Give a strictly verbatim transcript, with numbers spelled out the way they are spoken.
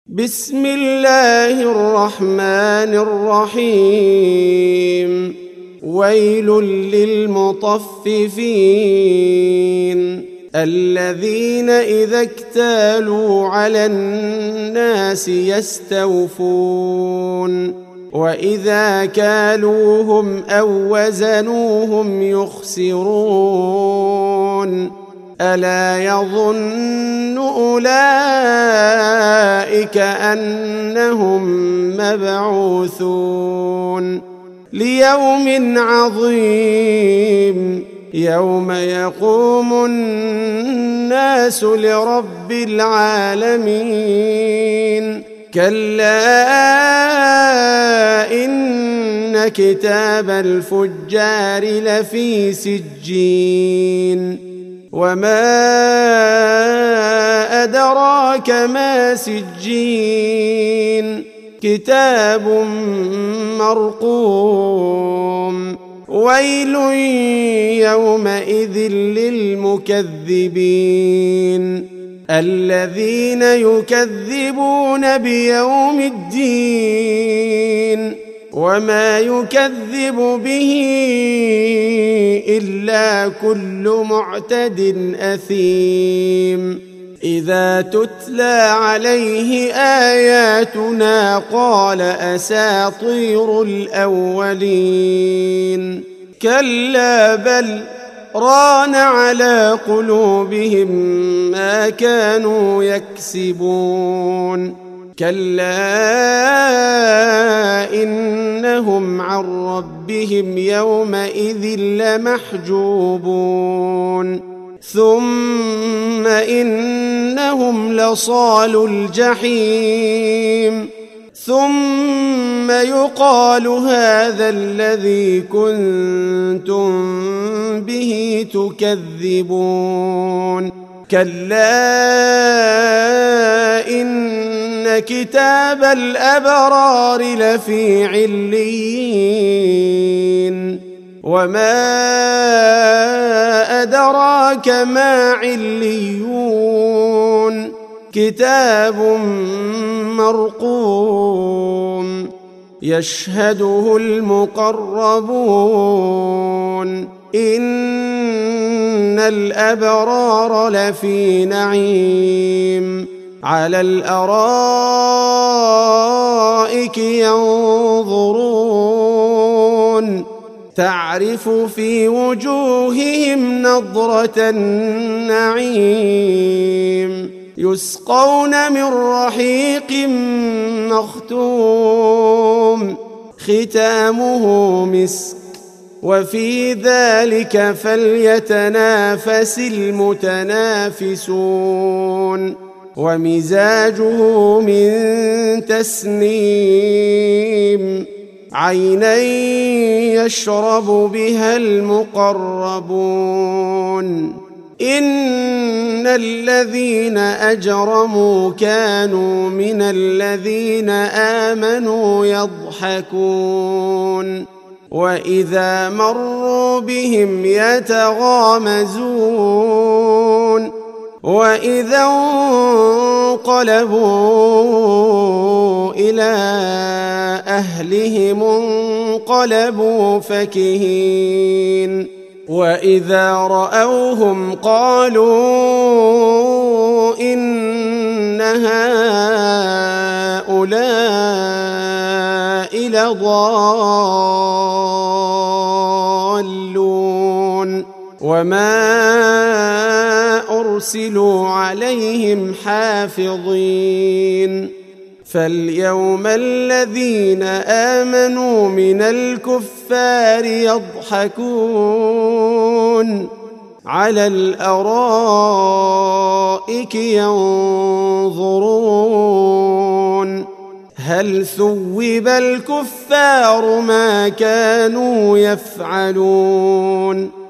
بسم الله الرحمن الرحيم. ويل للمطففين الذين إذا اكتالوا على الناس يستوفون وإذا كالوهم أو وزنوهم يخسرون ألا يظن أولئك أنهم مبعوثون ليوم عظيم يوم يقوم الناس لرب العالمين كلا إن كتاب الفجار لفي سجين وما أدراك ما سجين كتاب مرقوم ويل يومئذ للمكذبين الذين يكذبون بيوم الدين وما يكذب به إلا كل معتد أثيم إذا تتلى عليه آياتنا قال أساطير الأولين كلا بل ران على قلوبهم ما كانوا يكسبون كلا إنهم عن ربهم يومئذ لمحجوبون ثم إنهم لصالو الجحيم ثم يقال هذا الذي كنتم به تكذبون كلا إن كتاب الأبرار لفي عليين وما أدراك ما عليون كتاب مرقوم يشهده المقربون إن الأبرار لفي نعيم على الأرائك ينظرون تعرف في وجوههم نضرة النعيم يسقون من رحيق مختوم ختامه مسك وفي ذلك فليتنافس المتنافسون ومزاجه من تسنيم عينا يشرب بها المقربون إن الذين أجرموا كانوا من الذين آمنوا يضحكون وإذا مروا بهم يتغامزون وإذا انقلبوا إلى أهلهم انقلبوا فكهين وإذا رأوهم قالوا إن هؤلاء لضالون وما أرسلوا عليهم حافظين فاليوم الذين آمنوا من الكفار يضحكون على الأرائك ينظرون هل ثوب الكفار ما كانوا يفعلون